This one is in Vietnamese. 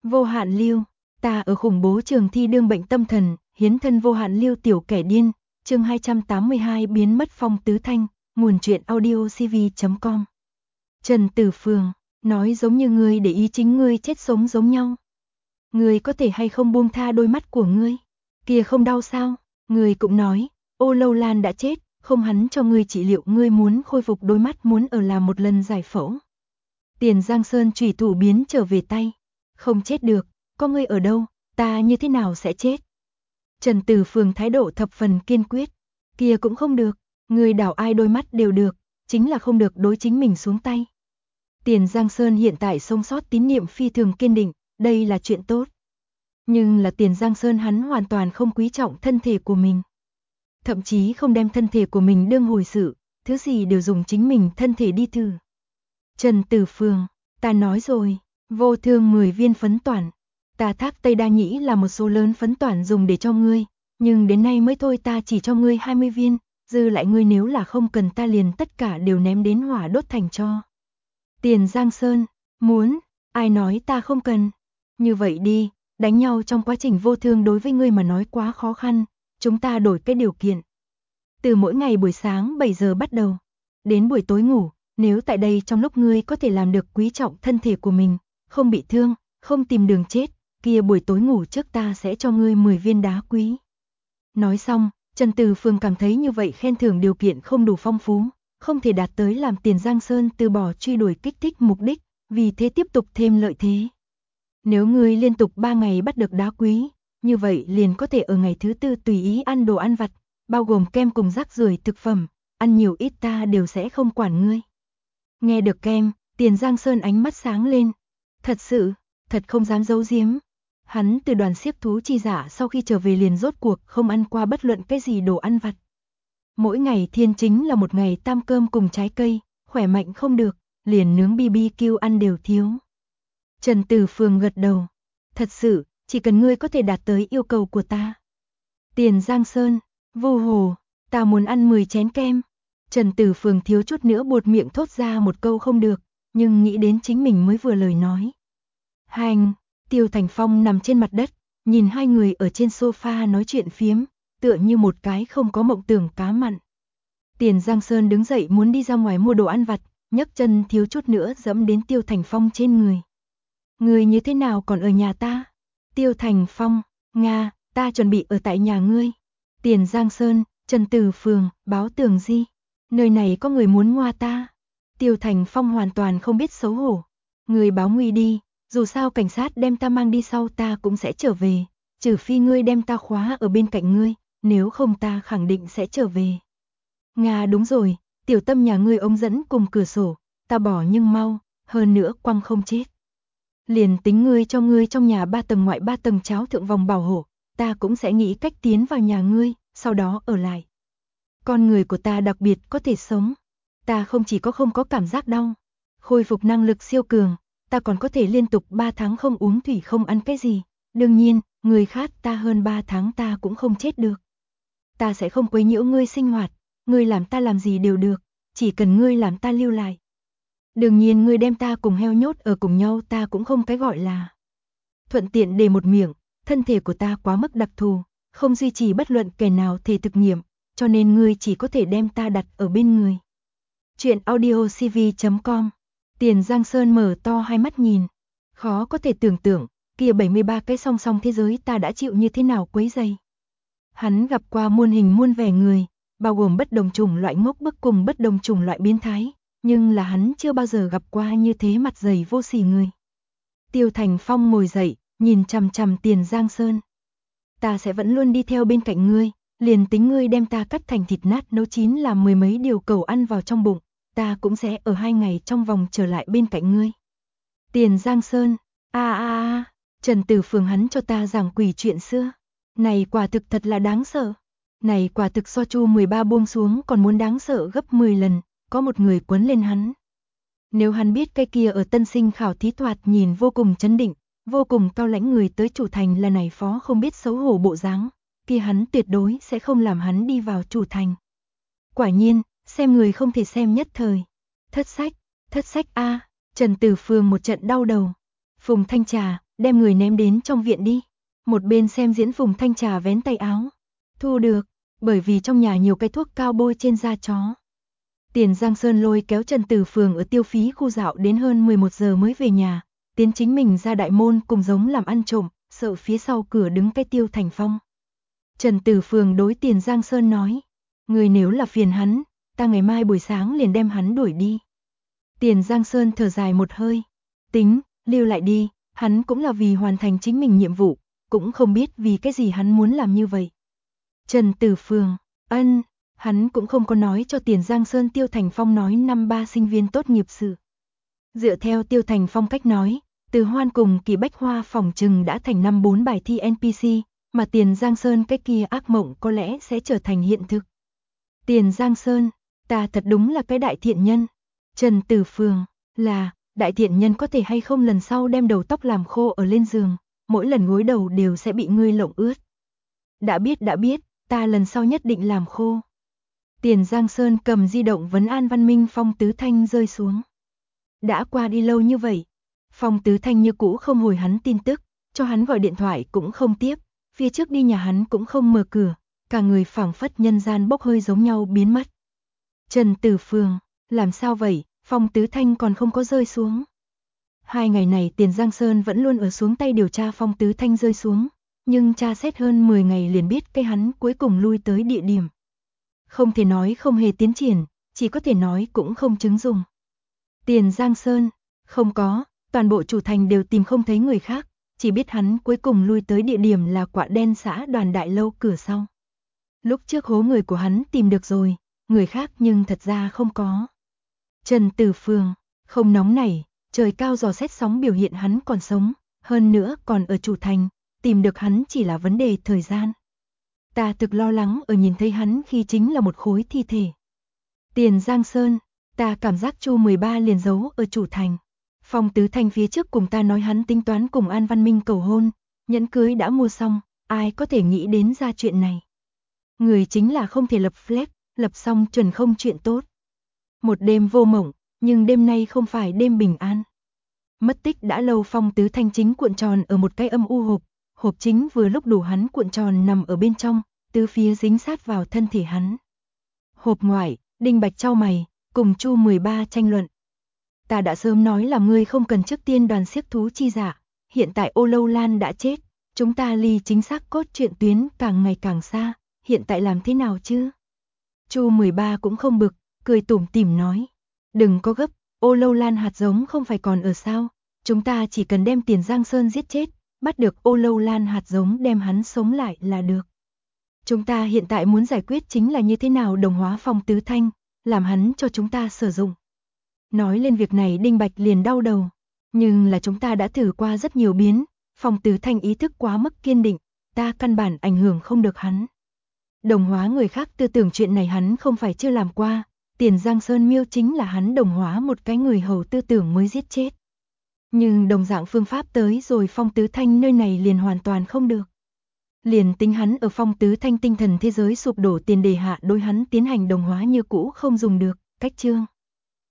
Vô hạn lưu, ta ở khủng bố trường thi đương bệnh tâm thần, hiến thân vô hạn lưu tiểu kẻ điên, chương 282 biến mất phong tứ thanh, nguồn truyện audio cv.com. Trần Tử Phường, nói giống như ngươi để ý chính ngươi chết sống giống nhau. Ngươi có thể hay không buông tha đôi mắt của ngươi? Kìa không đau sao? Ngươi cũng nói, Ô Lâu Lan đã chết, không hắn cho ngươi trị liệu, ngươi muốn khôi phục đôi mắt, muốn ở làm một lần giải phẫu. Tiền Giang Sơn chủy thủ biến trở về tay. Không chết được, có ngươi ở đâu, ta như thế nào sẽ chết? Trần Tử Phường thái độ thập phần kiên quyết. Kia cũng không được, ngươi đảo ai đôi mắt đều được, chính là không được đối chính mình xuống tay. Tiền Giang Sơn hiện tại sống sót tín niệm phi thường kiên định, đây là chuyện tốt. Nhưng là Tiền Giang Sơn hắn hoàn toàn không quý trọng thân thể của mình. Thậm chí không đem thân thể của mình đương hồi sự, thứ gì đều dùng chính mình thân thể đi thử. Trần Tử Phường, ta nói rồi, vô thương 10 viên phấn toản. Ta thác Tây Đa Nhĩ là một số lớn phấn toản dùng để cho ngươi, nhưng đến nay mới thôi ta chỉ cho ngươi 20 viên, dư lại ngươi nếu là không cần ta liền tất cả đều ném đến hỏa đốt thành tro. Tiền Giang Sơn, muốn, ai nói ta không cần. Như vậy đi, đánh nhau trong quá trình vô thương đối với ngươi mà nói quá khó khăn, chúng ta đổi cái điều kiện. Từ mỗi ngày buổi sáng 7 giờ bắt đầu, đến buổi tối ngủ, nếu tại đây trong lúc ngươi có thể làm được quý trọng thân thể của mình, không bị thương, không tìm đường chết, kia buổi tối ngủ trước ta sẽ cho ngươi 10 viên đá quý. Nói xong, Trần Tử Phường cảm thấy như vậy khen thưởng điều kiện không đủ phong phú, không thể đạt tới làm Tiền Giang Sơn từ bỏ truy đuổi kích thích mục đích, vì thế tiếp tục thêm lợi thế. Nếu ngươi liên tục 3 ngày bắt được đá quý, như vậy liền có thể ở ngày thứ tư tùy ý ăn đồ ăn vặt, bao gồm kem cùng rác rưởi thực phẩm, ăn nhiều ít ta đều sẽ không quản ngươi. Nghe được kem, Tiền Giang Sơn ánh mắt sáng lên. Thật sự, thật không dám giấu giếm. Hắn từ đoàn xiếc thú chi giả sau khi trở về liền rốt cuộc không ăn qua bất luận cái gì đồ ăn vặt. Mỗi ngày thiên chính là một ngày tam cơm cùng trái cây, khỏe mạnh không được, liền nướng BBQ ăn đều thiếu. Trần Tử Phường gật đầu. Thật sự, chỉ cần ngươi có thể đạt tới yêu cầu của ta. Tiền Giang Sơn, vô hồ, ta muốn ăn 10 chén kem. Trần Tử Phường thiếu chút nữa buột miệng thốt ra một câu không được, nhưng nghĩ đến chính mình mới vừa lời nói. Hành, Tiêu Thành Phong nằm trên mặt đất, nhìn hai người ở trên sofa nói chuyện phiếm, tựa như một cái không có mộng tưởng cá mặn. Tiền Giang Sơn đứng dậy muốn đi ra ngoài mua đồ ăn vặt, nhấc chân thiếu chút nữa dẫm đến Tiêu Thành Phong trên người. Người như thế nào còn ở nhà ta? Tiêu Thành Phong, Nga, ta chuẩn bị ở tại nhà ngươi. Tiền Giang Sơn, Trần Tử Phường, báo tường di. Nơi này có người muốn ngoa ta. Tiêu Thành Phong hoàn toàn không biết xấu hổ. Người báo nguy đi, dù sao cảnh sát đem ta mang đi sau ta cũng sẽ trở về. Trừ phi ngươi đem ta khóa ở bên cạnh ngươi, nếu không ta khẳng định sẽ trở về. Nga đúng rồi, tiểu tâm nhà ngươi ống dẫn cùng cửa sổ, ta bỏ nhưng mau, hơn nữa quăng không chết. Liền tính ngươi cho ngươi trong nhà 3 tầng ngoại 3 tầng cháo thượng vòng bảo hộ, ta cũng sẽ nghĩ cách tiến vào nhà ngươi, sau đó ở lại. Con người của ta đặc biệt có thể sống. Ta không chỉ có không có cảm giác đau, khôi phục năng lực siêu cường, ta còn có thể liên tục 3 tháng không uống thủy không ăn cái gì. Đương nhiên, người khát ta hơn 3 tháng ta cũng không chết được. Ta sẽ không quấy nhiễu ngươi sinh hoạt, ngươi làm ta làm gì đều được, chỉ cần ngươi làm ta lưu lại. Đương nhiên ngươi đem ta cùng heo nhốt ở cùng nhau ta cũng không cái gọi là. Thuận tiện để một miệng, thân thể của ta quá mức đặc thù, không duy trì bất luận kẻ nào thể thực nghiệm, cho nên ngươi chỉ có thể đem ta đặt ở bên người. Chuyện audio cv.com. Tiền Giang Sơn mở to hai mắt nhìn. Khó có thể tưởng tượng, kia 73 cái song song thế giới ta đã chịu như thế nào quấy rầy. Hắn gặp qua muôn hình muôn vẻ người, bao gồm bất đồng chủng loại ngốc bức cùng bất đồng chủng loại biến thái, nhưng là hắn chưa bao giờ gặp qua như thế mặt dày vô sỉ người. Tiêu Thành Phong ngồi dậy, nhìn chằm chằm Tiền Giang Sơn. Ta sẽ vẫn luôn đi theo bên cạnh ngươi, liền tính ngươi đem ta cắt thành thịt nát nấu chín làm 10 mấy điều cẩu ăn vào trong bụng, ta cũng sẽ ở 2 ngày trong vòng trở lại bên cạnh ngươi. Tiền Giang Sơn, Trần Tử Phường hắn cho ta giảng quỷ chuyện xưa. Này quả thực thật là đáng sợ. Này quả thực so Chu 13 buông xuống còn muốn đáng sợ gấp 10 lần, có một người quấn lên hắn. Nếu hắn biết cái kia ở tân sinh khảo thí thoạt nhìn vô cùng chấn định, vô cùng cao lãnh người tới chủ thành là này phó không biết xấu hổ bộ dáng, kia hắn tuyệt đối sẽ không làm hắn đi vào chủ thành. Quả nhiên, xem người không thể xem nhất thời. Thất sách a, Trần Tử Phường một trận đau đầu. Phùng Thanh Trà, đem người ném đến trong viện đi. Một bên xem diễn Phùng Thanh Trà vén tay áo. Thu được, bởi vì trong nhà nhiều cái thuốc cao bôi trên da chó. Tiền Giang Sơn lôi kéo Trần Tử Phường ở Tiêu Phí khu dạo đến hơn 11 giờ mới về nhà, tiến chính mình ra đại môn cùng giống làm ăn trộm, sợ phía sau cửa đứng cái Tiêu Thành Phong. Trần Tử Phường đối Tiền Giang Sơn nói, người nếu là phiền hắn, ta ngày mai buổi sáng liền đem hắn đuổi đi. Tiền Giang Sơn thở dài một hơi, tính, lưu lại đi, hắn cũng là vì hoàn thành chính mình nhiệm vụ, cũng không biết vì cái gì hắn muốn làm như vậy. Trần Tử Phường, hắn cũng không có nói cho Tiền Giang Sơn Tiêu Thành Phong nói năm 3 sinh viên tốt nghiệp sự. Dựa theo Tiêu Thành Phong cách nói, Từ Hoan cùng Kỳ Bách Hoa phỏng chừng đã thành năm 4 bài thi NPC, mà Tiền Giang Sơn cái kia ác mộng có lẽ sẽ trở thành hiện thực. Tiền Giang Sơn, ta thật đúng là cái đại thiện nhân. Trần Tử Phường, là, đại thiện nhân có thể hay không lần sau đem đầu tóc làm khô ở lên giường, mỗi lần gối đầu đều sẽ bị ngươi lộng ướt. Đã biết, ta lần sau nhất định làm khô. Tiền Giang Sơn cầm di động vấn an Văn Minh Phong Tứ Thanh rơi xuống. Đã qua đi lâu như vậy, Phong Tứ Thanh như cũ không hồi hắn tin tức, cho hắn gọi điện thoại cũng không tiếp, phía trước đi nhà hắn cũng không mở cửa, cả người phảng phất nhân gian bốc hơi giống nhau biến mất. Trần Tử Phường, làm sao vậy, Phong Tứ Thanh còn không có rơi xuống. 2 ngày này Tiền Giang Sơn vẫn luôn ở xuống tay điều tra Phong Tứ Thanh rơi xuống, nhưng tra xét hơn 10 ngày liền biết cái hắn cuối cùng lui tới địa điểm. Không thể nói không hề tiến triển, chỉ có thể nói cũng không chứng dùng. Tiền Giang Sơn, không có, toàn bộ chủ thành đều tìm không thấy người khác, chỉ biết hắn cuối cùng lui tới địa điểm là Quạ Đen xã Đoàn Đại Lâu cửa sau. Lúc trước hố người của hắn tìm được rồi, người khác nhưng thật ra không có. Trần Tử Phường, không nóng nảy, trời cao dò xét sóng biểu hiện hắn còn sống, hơn nữa còn ở chủ thành, tìm được hắn chỉ là vấn đề thời gian. Ta thực lo lắng ở nhìn thấy hắn khi chính là một khối thi thể. Tiền Giang Sơn, ta cảm giác Chu 13 liền giấu ở chủ thành. Phong Tứ Thanh phía trước cùng ta nói hắn tính toán cùng An Văn Minh cầu hôn, nhẫn cưới đã mua xong, ai có thể nghĩ đến ra chuyện này. Người chính là không thể lập flag, lập xong chuẩn không chuyện tốt. Một đêm vô mộng, nhưng đêm nay không phải đêm bình an. Mất tích đã lâu Phong Tứ Thanh chính cuộn tròn ở một cái âm u hộp, hộp chính vừa lúc đủ hắn cuộn tròn nằm ở bên trong, tứ phía dính sát vào thân thể hắn. Hộp ngoại, Đinh Bạch chau mày, cùng Chu 13 tranh luận. Ta đã sớm nói là ngươi không cần trước tiên đoàn xiếc thú chi giả, hiện tại Ô Lâu Lan đã chết, chúng ta ly chính xác cốt truyện tuyến càng ngày càng xa, hiện tại làm thế nào chứ? Chu 13 cũng không bực, cười tủm tỉm nói, đừng có gấp, Ô Lâu Lan hạt giống không phải còn ở sao, chúng ta chỉ cần đem Tiền Giang Sơn giết chết, bắt được Ô Lâu Lan hạt giống đem hắn sống lại là được. Chúng ta hiện tại muốn giải quyết chính là như thế nào đồng hóa Phong Tứ Thanh, làm hắn cho chúng ta sử dụng. Nói lên việc này Đinh Bạch liền đau đầu, nhưng là chúng ta đã thử qua rất nhiều biến, Phong Tứ Thanh ý thức quá mức kiên định, ta căn bản ảnh hưởng không được hắn. Đồng hóa người khác tư tưởng chuyện này hắn không phải chưa làm qua, Tiền Giang Sơn miêu chính là hắn đồng hóa một cái người hầu tư tưởng mới giết chết. Nhưng đồng dạng phương pháp tới rồi Phong Tứ Thanh nơi này liền hoàn toàn không được. Liền tính hắn ở Phong Tứ Thanh tinh thần thế giới sụp đổ tiền đề hạ đối hắn tiến hành đồng hóa như cũ không dùng được, cách chương.